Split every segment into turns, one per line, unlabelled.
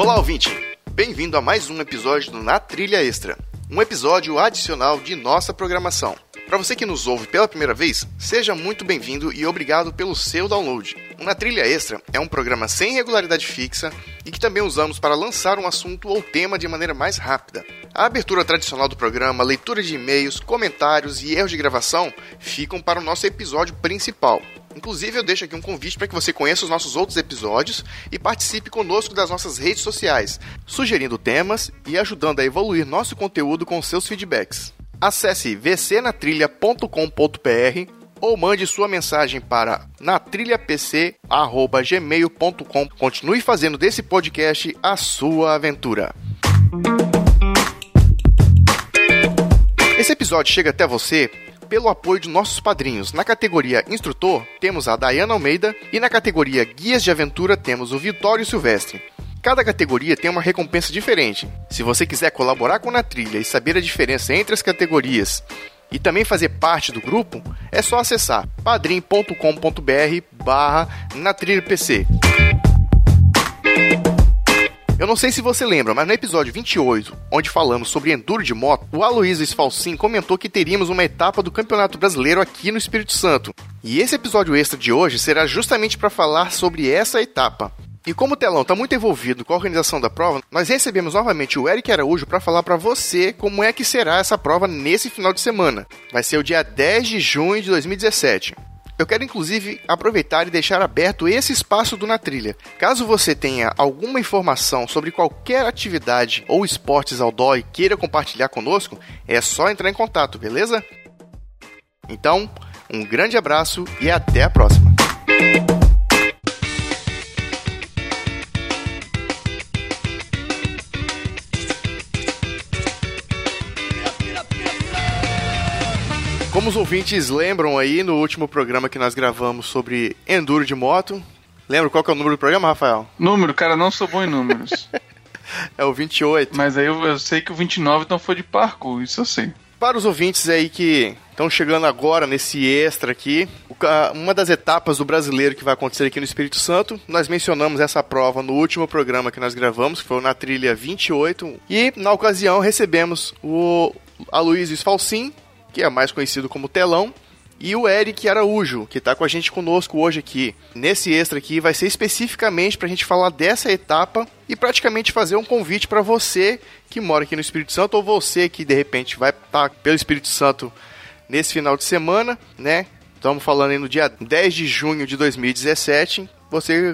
Olá, ouvinte! Bem-vindo a mais um episódio do Na Trilha Extra, um episódio adicional de nossa programação. Para você que nos ouve pela primeira vez, seja muito bem-vindo e obrigado pelo seu download. O Na Trilha Extra é um programa sem regularidade fixa e que também usamos para lançar um assunto ou tema de maneira mais rápida. A abertura tradicional do programa, leitura de e-mails, comentários e erros de gravação ficam para o nosso episódio principal. Inclusive, eu deixo aqui um convite para que você conheça os nossos outros episódios e participe conosco das nossas redes sociais, sugerindo temas e ajudando a evoluir nosso conteúdo com seus feedbacks. Acesse vcnatrilha.com.br ou mande sua mensagem para natrilhapc@gmail.com. Continue fazendo desse podcast a sua aventura. Esse episódio chega até você pelo apoio de nossos padrinhos. Na categoria Instrutor, temos a Dayana Almeida e na categoria Guias de Aventura temos o Vitório Silvestre. Cada categoria tem uma recompensa diferente. Se você quiser colaborar com a Na Trilha e saber a diferença entre as categorias e também fazer parte do grupo, é só acessar padrim.com.br/natrilhapc. Eu não sei se você lembra, mas no episódio 28, onde falamos sobre enduro de moto, o Aloysio Sfalcin comentou que teríamos uma etapa do Campeonato Brasileiro aqui no Espírito Santo. E esse episódio extra de hoje será justamente para falar sobre essa etapa. E como o Telão está muito envolvido com a organização da prova, nós recebemos novamente o Eric Araújo para falar para você como é que será essa prova nesse final de semana. Vai ser o dia 10 de junho de 2017. Eu quero inclusive aproveitar e deixar aberto esse espaço do Na Trilha. Caso você tenha alguma informação sobre qualquer atividade ou esportes outdoor e queira compartilhar conosco, é só entrar em contato, beleza? Então, um grande abraço e até a próxima! Como os ouvintes lembram aí, no último programa que nós gravamos sobre enduro de moto, lembra qual que é o número do programa, Rafael?
Número, cara, não sou bom em números.
É o 28.
Mas aí eu sei que o 29 então foi de parkour, isso eu sei.
Para os ouvintes aí que estão chegando agora nesse extra aqui, uma das etapas do Brasileiro que vai acontecer aqui no Espírito Santo, nós mencionamos essa prova no último programa que nós gravamos, que foi na trilha 28, e na ocasião recebemos o Aloysio Sfalcin, que é mais conhecido como Telão, e o Eric Araújo, que está com a gente conosco hoje aqui. Nesse extra aqui vai ser especificamente para a gente falar dessa etapa e praticamente fazer um convite para você que mora aqui no Espírito Santo, ou você que de repente vai estar pelo Espírito Santo nesse final de semana, né? Estamos falando aí no dia 10 de junho de 2017, você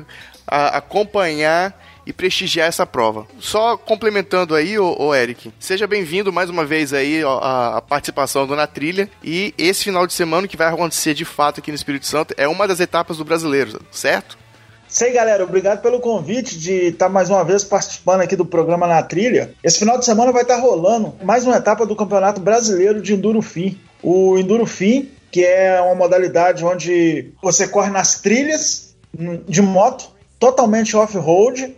acompanhar e prestigiar essa prova. Só complementando aí, ô Eric, seja bem-vindo mais uma vez aí a participação do Na Trilha, e esse final de semana que vai acontecer de fato aqui no Espírito Santo é uma das etapas do Brasileiro, certo?
Sei, galera, obrigado pelo convite de estar mais uma vez participando aqui do programa Na Trilha. Esse final de semana vai estar rolando mais uma etapa do Campeonato Brasileiro de Enduro Fim. O Enduro Fim, que é uma modalidade onde você corre nas trilhas de moto, totalmente off-road,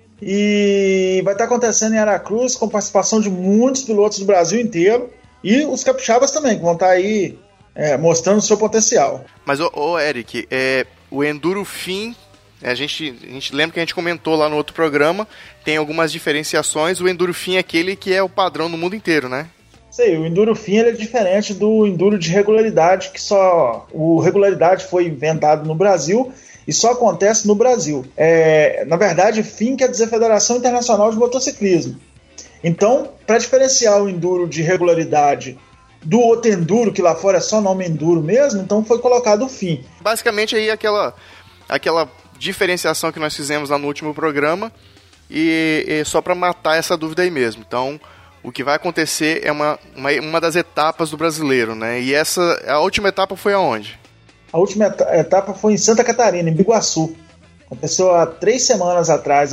e vai estar acontecendo em Aracruz com participação de muitos pilotos do Brasil inteiro e os capixabas também, que vão estar aí mostrando o seu potencial.
Mas, Eric, o Enduro Fim, a gente lembra que a gente comentou lá no outro programa, tem algumas diferenciações. O Enduro Fim é aquele que é o padrão no mundo inteiro, né?
Sei, o Enduro Fim ele é diferente do Enduro de regularidade, que o regularidade foi inventado no Brasil e só acontece no Brasil. Na verdade, FIM quer dizer Federação Internacional de Motociclismo. Então, para diferenciar o enduro de regularidade do outro enduro, que lá fora é só nome enduro mesmo, então foi colocado o FIM.
Basicamente aí aquela diferenciação que nós fizemos lá no último programa, e só para matar essa dúvida aí mesmo. Então, o que vai acontecer é uma das etapas do Brasileiro, né? E a última etapa foi aonde?
A última etapa foi em Santa Catarina, em Biguaçu. Aconteceu há 2 semanas atrás.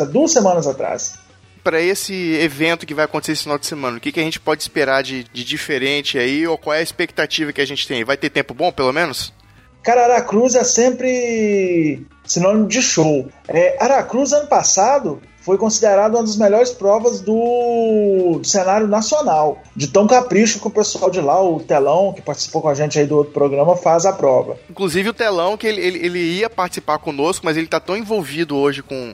Para esse evento que vai acontecer esse final de semana, o que a gente pode esperar de diferente aí, ou qual é a expectativa que a gente tem? Vai ter tempo bom, pelo menos?
Cara, Aracruz é sempre sinônimo de show. Aracruz, ano passado, foi considerada uma das melhores provas do cenário nacional. De tão capricho que o pessoal de lá, o Telão, que participou com a gente aí do outro programa, faz a prova.
Inclusive o Telão, que ele ia participar conosco, mas ele tá tão envolvido hoje com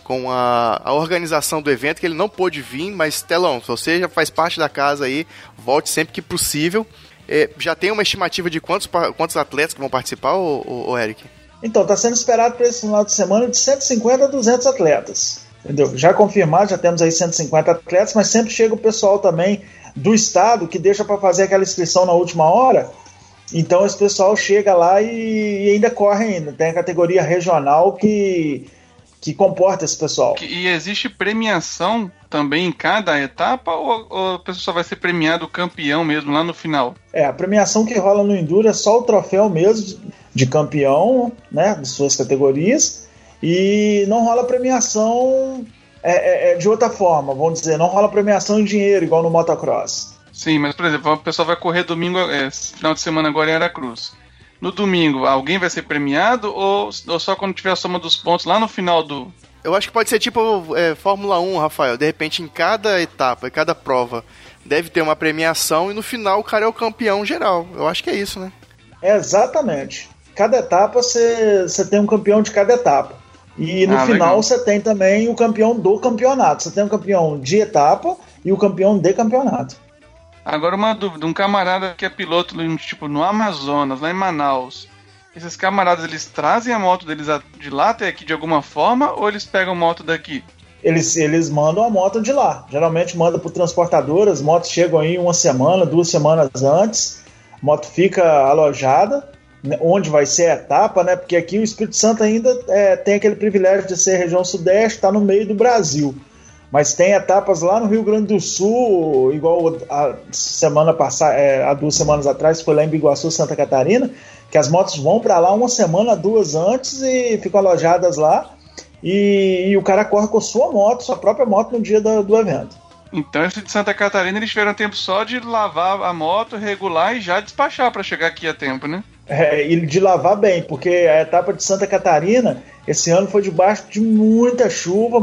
com a organização do evento, que ele não pôde vir, mas Telão, se você já faz parte da casa aí, volte sempre que possível. Já tem uma estimativa de quantos atletas que vão participar, ô Eric?
Então, está sendo esperado para esse final de semana de 150 a 200 atletas. Entendeu? Já confirmado, já temos aí 150 atletas, mas sempre chega o pessoal também do estado que deixa para fazer aquela inscrição na última hora. Então esse pessoal chega lá e ainda corre ainda. Tem a categoria regional que comporta esse pessoal.
E existe premiação também em cada etapa ou a pessoa só vai ser premiado o campeão mesmo lá no final?
A premiação que rola no Enduro é só o troféu mesmo de campeão, né, de suas categorias, e não rola premiação de outra forma, vamos dizer, não rola premiação em dinheiro igual no motocross.
Sim, mas por exemplo, o pessoal vai correr domingo, final de semana agora em Aracruz. No domingo, alguém vai ser premiado ou só quando tiver a soma dos pontos lá no final do...
Eu acho que pode ser tipo Fórmula 1, Rafael. De repente, em cada etapa, em cada prova, deve ter uma premiação e no final o cara é o campeão geral. Eu acho que é isso, né?
Exatamente. Cada etapa você tem um campeão de cada etapa. E no final você tem também o campeão do campeonato. Você tem um campeão de etapa e o campeão de campeonato.
Agora uma dúvida, um camarada que é piloto tipo no Amazonas, lá em Manaus, esses camaradas, eles trazem a moto deles de lá até aqui de alguma forma ou eles pegam a moto daqui?
Eles mandam a moto de lá, geralmente mandam por transportadoras, as motos chegam aí 1 semana, 2 semanas antes, a moto fica alojada, onde vai ser a etapa, né? Porque aqui o Espírito Santo ainda tem aquele privilégio de ser região sudeste, está no meio do Brasil. Mas tem etapas lá no Rio Grande do Sul, igual a semana passada, há 2 semanas atrás, foi lá em Biguaçu, Santa Catarina, que as motos vão para lá 1 semana, 2 antes e ficam alojadas lá. E o cara corre com a sua moto, sua própria moto, no dia do evento.
Então esse de Santa Catarina, eles tiveram tempo só de lavar a moto, regular e já despachar para chegar aqui a tempo, né?
E de lavar bem, porque a etapa de Santa Catarina, esse ano foi debaixo de muita chuva,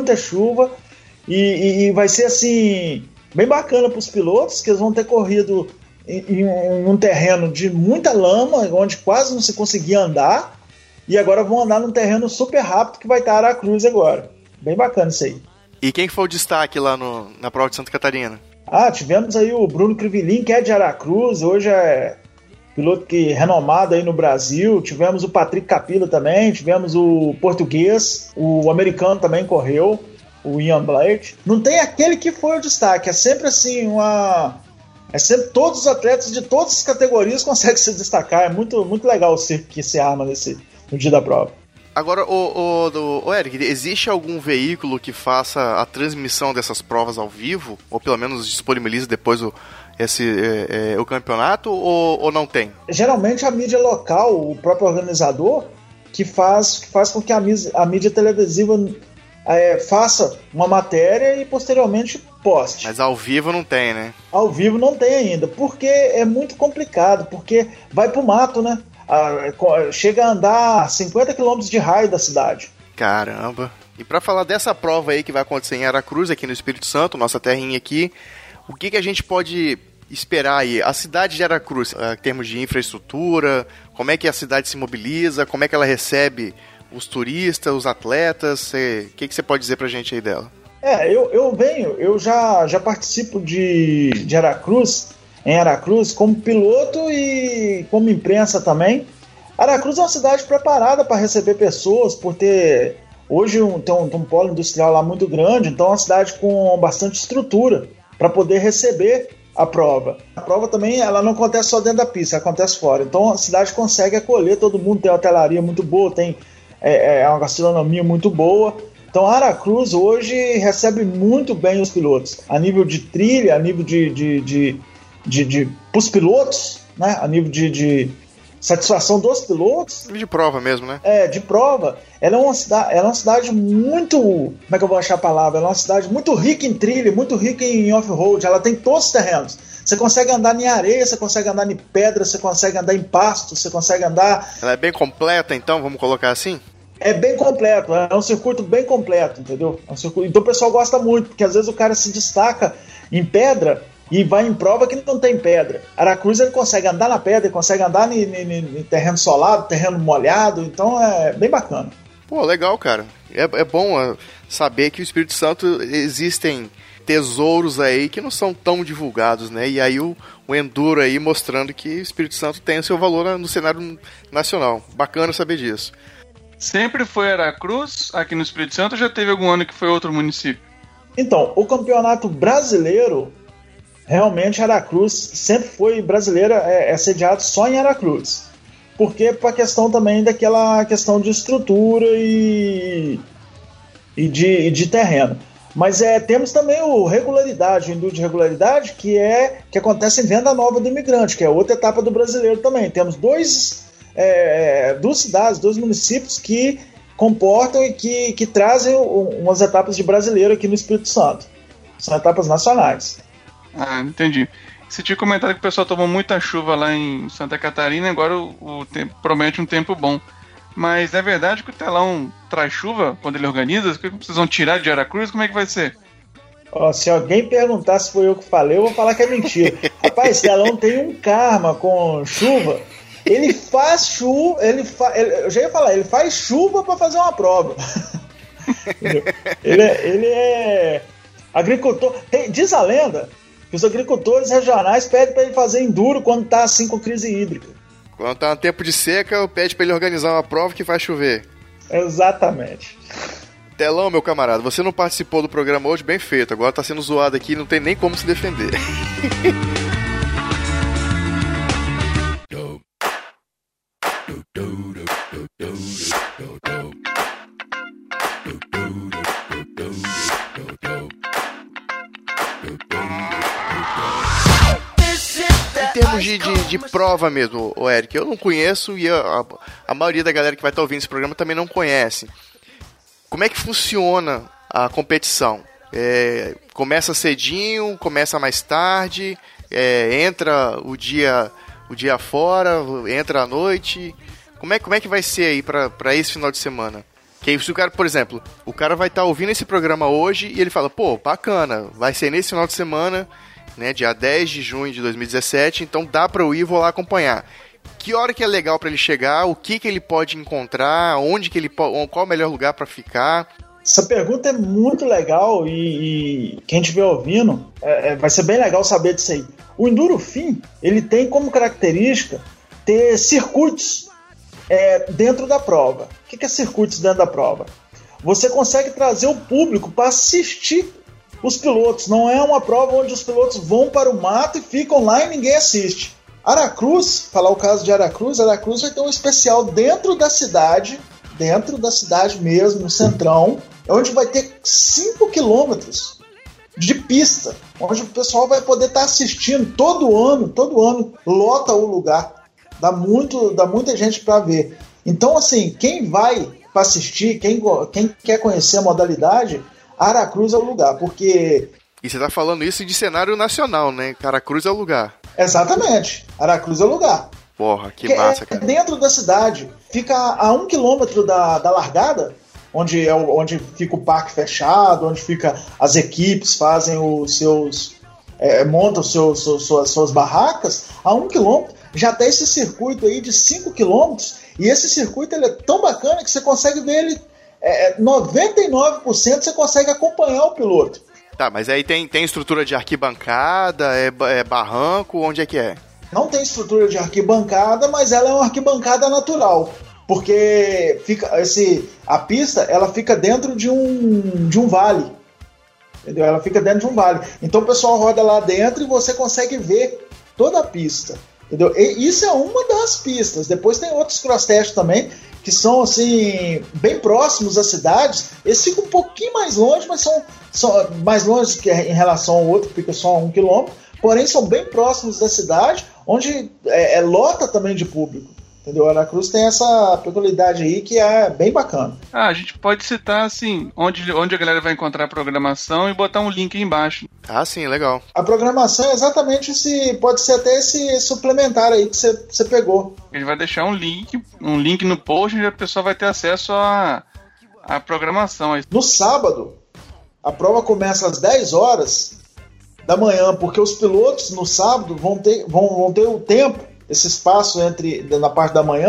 e vai ser assim, bem bacana para os pilotos, que eles vão ter corrido em um terreno de muita lama, onde quase não se conseguia andar, e agora vão andar num terreno super rápido que vai estar Aracruz agora. Bem bacana isso aí.
E quem foi o destaque lá na prova de Santa Catarina?
Tivemos aí o Bruno Crivelin, que é de Aracruz, hoje é piloto renomado aí no Brasil. Tivemos o Patrick Capilla também, tivemos o português, o americano também correu, o Ian Blake. Não tem aquele que foi o destaque, é sempre assim, é sempre todos os atletas de todas as categorias conseguem se destacar. É muito, muito legal o circo que se arma no dia da prova.
Agora, Eric, existe algum veículo que faça a transmissão dessas provas ao vivo? Ou pelo menos disponibiliza depois o campeonato? Ou não tem?
Geralmente a mídia local, o próprio organizador, que faz com que a mídia televisiva faça uma matéria e posteriormente poste.
Mas ao vivo não tem, né?
Ao vivo não tem ainda, porque é muito complicado, porque vai pro mato, né? Chega a andar 50 km de raio da cidade.
Caramba! E para falar dessa prova aí que vai acontecer em Aracruz, aqui no Espírito Santo, nossa terrinha aqui, o que a gente pode esperar aí? A cidade de Aracruz, em termos de infraestrutura, como é que a cidade se mobiliza, como é que ela recebe os turistas, os atletas, o que você pode dizer pra gente aí dela?
Eu já participo de Aracruz, em Aracruz, como piloto e como imprensa também. Aracruz é uma cidade preparada para receber pessoas, por ter hoje tem um polo industrial lá muito grande, então é uma cidade com bastante estrutura para poder receber a prova. A prova também ela não acontece só dentro da pista, acontece fora. Então a cidade consegue acolher todo mundo, tem uma hotelaria muito boa, tem uma gastronomia muito boa. Então Aracruz hoje recebe muito bem os pilotos, a nível de trilha, a nível pros pilotos, né? A nível de satisfação dos pilotos.
De prova mesmo, né?
De prova. Ela é uma cidade muito... Como é que eu vou achar a palavra? Ela é uma cidade muito rica em trilha, muito rica em off-road. Ela tem todos os terrenos. Você consegue andar em areia, você consegue andar em pedra, você consegue andar em pasto, você consegue andar...
Ela é bem completa, então, vamos colocar assim?
É bem completo, é um circuito bem completo, entendeu? Então o pessoal gosta muito, porque às vezes o cara se destaca em pedra e vai em prova que não tem pedra. Aracruz ele consegue andar na pedra, ele consegue andar em terreno solado, terreno molhado, então é bem bacana.
Pô, legal, cara. É bom saber que o Espírito Santo existem tesouros aí que não são tão divulgados, né? E aí o Enduro aí mostrando que o Espírito Santo tem o seu valor no cenário nacional. Bacana saber disso.
Sempre foi Aracruz aqui no Espírito Santo ou já teve algum ano que foi outro município?
Então, o campeonato brasileiro, realmente Aracruz sempre foi brasileira, é sediado só em Aracruz. Porque para a questão também daquela questão de estrutura e de terreno. Mas temos também o regularidade, o Enduro de regularidade, que acontece em Venda Nova do Imigrante, que é outra etapa do brasileiro também. Temos duas cidades, 2 municípios que comportam e que trazem umas etapas de brasileiro aqui no Espírito Santo. São etapas nacionais.
Ah, entendi. Você tinha comentado que o pessoal tomou muita chuva lá em Santa Catarina, agora o tempo promete um tempo bom. Mas é verdade que o Telão traz chuva quando ele organiza? O que vocês vão tirar de Aracruz? Como é que vai ser?
Se alguém perguntar se foi eu que falei, eu vou falar que é mentira. Rapaz, Telão tem um karma com chuva. Ele faz chuva, eu já ia falar, ele faz chuva para fazer uma prova. ele é agricultor. Diz a lenda que os agricultores regionais pedem para ele fazer enduro quando tá assim com crise hídrica.
Quando tá no tempo de seca, pede pra ele organizar uma prova que vai chover.
Exatamente.
Telão, meu camarada, você não participou do programa hoje, bem feito. Agora tá sendo zoado aqui, não tem nem como se defender. Em termos de prova mesmo, o Eric, eu não conheço e a maioria da galera que vai estar ouvindo esse programa também não conhece. Como é que funciona a competição? Começa cedinho, começa mais tarde, entra o dia fora, entra à noite? Como é que vai ser aí para esse final de semana? Que se o cara, por exemplo, o cara vai estar ouvindo esse programa hoje e ele fala, pô, bacana, vai ser nesse final de semana, né, dia 10 de junho de 2017, então dá pra eu ir, vou lá acompanhar. Que hora que é legal pra ele chegar, o que ele pode encontrar, qual o melhor lugar pra ficar?
Essa pergunta é muito legal e quem estiver ouvindo, vai ser bem legal saber disso aí. O Enduro Fim, ele tem como característica ter circuitos dentro da prova. O que é circuitos dentro da prova? Você consegue trazer o público para assistir os pilotos. Não é uma prova onde os pilotos vão para o mato e ficam lá e ninguém assiste. Aracruz, falar o caso de Aracruz vai ter um especial dentro da cidade mesmo, no centrão, onde vai ter 5 quilômetros de pista, onde o pessoal vai poder estar assistindo todo ano, lota o lugar, dá muita gente para ver. Então, assim, quem vai para assistir, quem quer conhecer a modalidade, Aracruz é o lugar, porque...
E você tá falando isso de cenário nacional, né? Aracruz é o lugar.
Exatamente, Aracruz é o lugar.
Porra, que massa, cara.
Dentro da cidade, fica a 1 quilômetro da largada, onde fica o parque fechado, onde fica as equipes, fazem os seus... montam suas barracas, a 1 quilômetro já tem esse circuito aí de 5 quilômetros, e esse circuito ele é tão bacana que você consegue ver ele 99% você consegue acompanhar o piloto.
Tá, mas aí tem estrutura de arquibancada, barranco, onde é que é?
Não tem estrutura de arquibancada, mas ela é uma arquibancada natural, porque a pista ela fica dentro de um vale, entendeu? Ela fica dentro de um vale, então o pessoal roda lá dentro e você consegue ver toda a pista, entendeu? E isso é uma das pistas. Depois tem outros cross-test também, que são assim, bem próximos às cidades. Eles ficam um pouquinho mais longe, mas são mais longe que em relação ao outro, que fica só a 1 quilômetro, porém são bem próximos da cidade, onde lota também de público. Entendeu? Aracruz tem essa peculiaridade aí que é bem bacana.
A gente pode citar, assim, onde a galera vai encontrar a programação e botar um link aí embaixo.
Ah, sim, legal.
A programação é exatamente pode ser até esse suplementar aí que você pegou.
Ele vai deixar um link no post onde a pessoa vai ter acesso à programação.
No sábado, a prova começa às 10 horas da manhã, porque os pilotos no sábado vão ter o tempo, esse espaço na parte da manhã,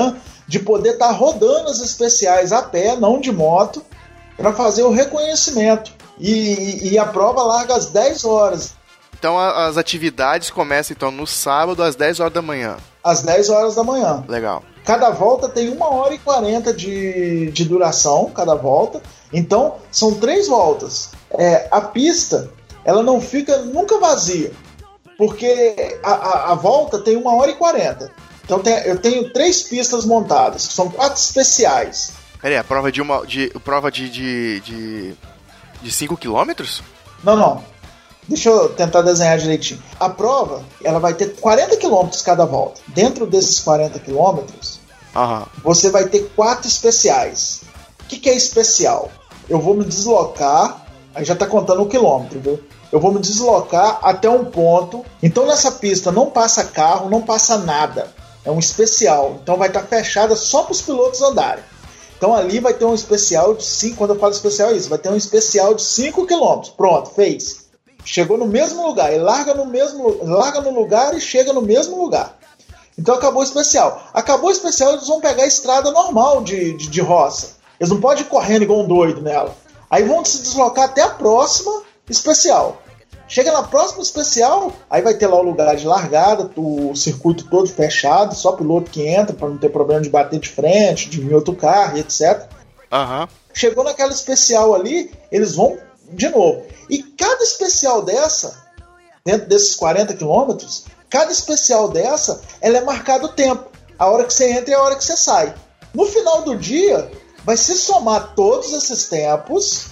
de poder estar rodando as especiais a pé, não de moto, para fazer o reconhecimento. E a prova larga às 10 horas.
Então as atividades começam então no sábado às 10 horas da manhã.
Às 10 horas da manhã.
Legal.
Cada volta tem 1h40 de duração, cada volta. Então, são 3 voltas. A pista, ela não fica nunca vazia, porque a volta tem 1h40. Então, eu tenho 3 pistas montadas, são 4 especiais.
Peraí, a prova prova de 5 quilômetros?
Não. Deixa eu tentar desenhar direitinho. A prova, ela vai ter 40 quilômetros cada volta. Dentro desses 40 quilômetros, você vai ter 4 especiais. O que é especial? Eu vou me deslocar, aí já está contando o quilômetro, viu? Eu vou me deslocar até um ponto. Então nessa pista não passa carro, não passa nada. É um especial. Então vai estar fechada só para os pilotos andarem. Então ali vai ter um especial de 5, quando eu falo especial é isso, vai ter um especial de 5 km. Pronto, fez. Chegou no mesmo lugar, ele larga no lugar e chega no mesmo lugar. Então acabou o especial. Acabou o especial, eles vão pegar a estrada normal de roça. Eles não podem ir correndo igual um doido nela. Aí vão se deslocar até a próxima especial. Chega na próxima especial, aí vai ter lá o lugar de largada, o circuito todo fechado, só piloto que entra, para não ter problema de bater de frente, de vir outro carro, etc. Chegou naquela especial ali, eles vão de novo. E cada especial dessa, dentro desses 40 quilômetros, cada especial dessa, ela é marcado o tempo. A hora que você entra e a hora que você sai. No final do dia, vai se somar todos esses tempos.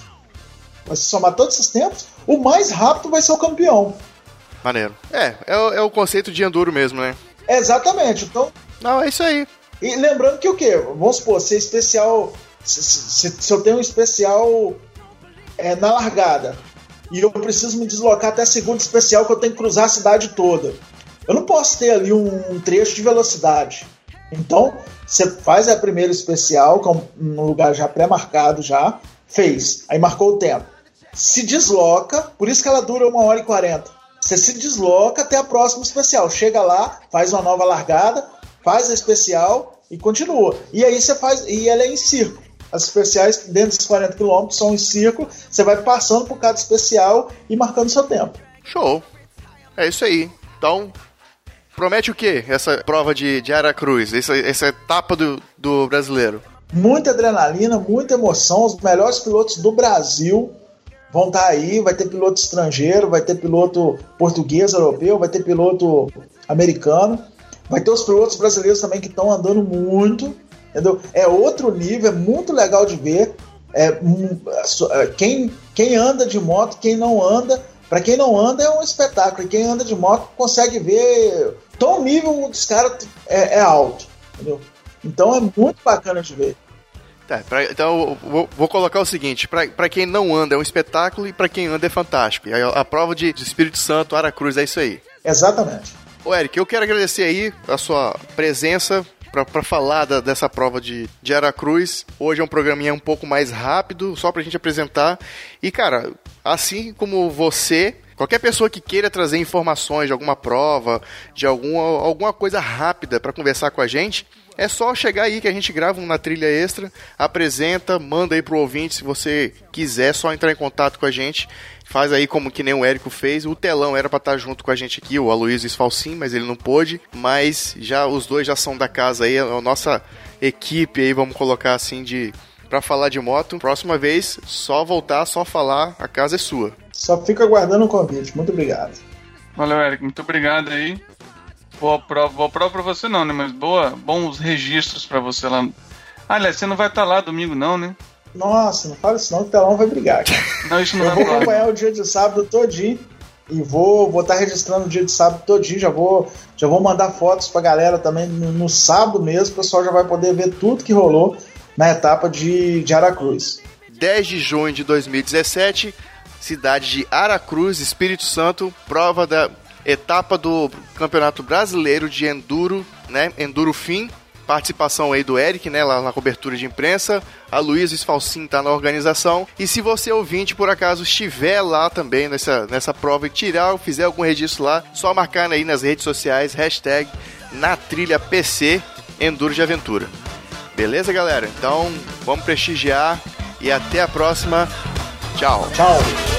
O mais rápido vai ser o campeão.
Maneiro. É o conceito de enduro mesmo, né?
Exatamente. Então,
não, é isso aí.
E lembrando que o quê? Vamos supor, se especial. Se eu tenho um especial na largada e eu preciso me deslocar até a segunda especial, que eu tenho que cruzar a cidade toda, eu não posso ter ali um trecho de velocidade. Então você faz a primeira especial, que é um lugar já pré-marcado, já fez, aí marcou o tempo, se desloca, por isso que ela dura 1h40. Você se desloca até a próxima especial, chega lá, faz uma nova largada, faz a especial e continua. E aí você faz, e ela é em círculo. As especiais dentro dos 40 km são em círculo, você vai passando por cada especial e marcando seu tempo.
Show! É isso aí. Então, promete o quê? Essa prova de Aracruz, essa etapa do brasileiro?
Muita adrenalina, muita emoção. Os melhores pilotos do Brasil vão estar aí. Vai ter piloto estrangeiro, vai ter piloto português, europeu, vai ter piloto americano. Vai ter os pilotos brasileiros também que estão andando muito. Entendeu? É outro nível, é muito legal de ver. Quem anda de moto, quem não anda, para quem não anda é um espetáculo, e quem anda de moto consegue ver. Então o nível dos caras é alto, entendeu? Então é muito bacana de ver.
Tá, então eu vou colocar o seguinte: para quem não anda é um espetáculo, e para quem anda é fantástico. E a prova de Espírito Santo, Aracruz, é isso aí.
Exatamente.
Ô Eric, eu quero agradecer aí a sua presença para falar dessa prova de Aracruz. Hoje é um programinha um pouco mais rápido, só pra gente apresentar. E, cara, assim como você, qualquer pessoa que queira trazer informações de alguma prova, de alguma coisa rápida para conversar com a gente, é só chegar aí que a gente grava Na Trilha Extra, apresenta, manda aí pro ouvinte. Se você quiser, é só entrar em contato com a gente. Faz aí como que nem o Érico fez. O Telão era pra estar junto com a gente aqui, o Aloysio Sfalcin, mas ele não pôde. Mas já os dois já são da casa aí, a nossa equipe aí, vamos colocar assim, pra falar de moto. Próxima vez, só voltar, só falar, a casa é sua.
Só fica aguardando o convite. Muito obrigado.
Valeu, Érico. Muito obrigado aí. Boa prova pra você não, né? Mas bons registros pra você lá. Aliás, você não vai estar lá domingo não, né?
Nossa, não fala isso não, que o Telão vai brigar.
Não, isso não
eu vou acompanhar o dia de sábado todinho e vou estar registrando o dia de sábado todinho. Já vou mandar fotos pra galera também no sábado mesmo. O pessoal já vai poder ver tudo que rolou na etapa de Aracruz.
10 de junho de 2017, cidade de Aracruz, Espírito Santo, prova da etapa do Campeonato Brasileiro de Enduro, né? Enduro Fim. Participação aí do Eric, né, lá na cobertura de imprensa. A Luísa Sfalcin tá na organização. E se você ouvinte, por acaso, estiver lá também nessa prova e fizer algum registro lá, só marcar aí nas redes sociais, #NaTrilhaPC Enduro de Aventura. Beleza, galera? Então, vamos prestigiar e até a próxima. Tchau.
Tchau.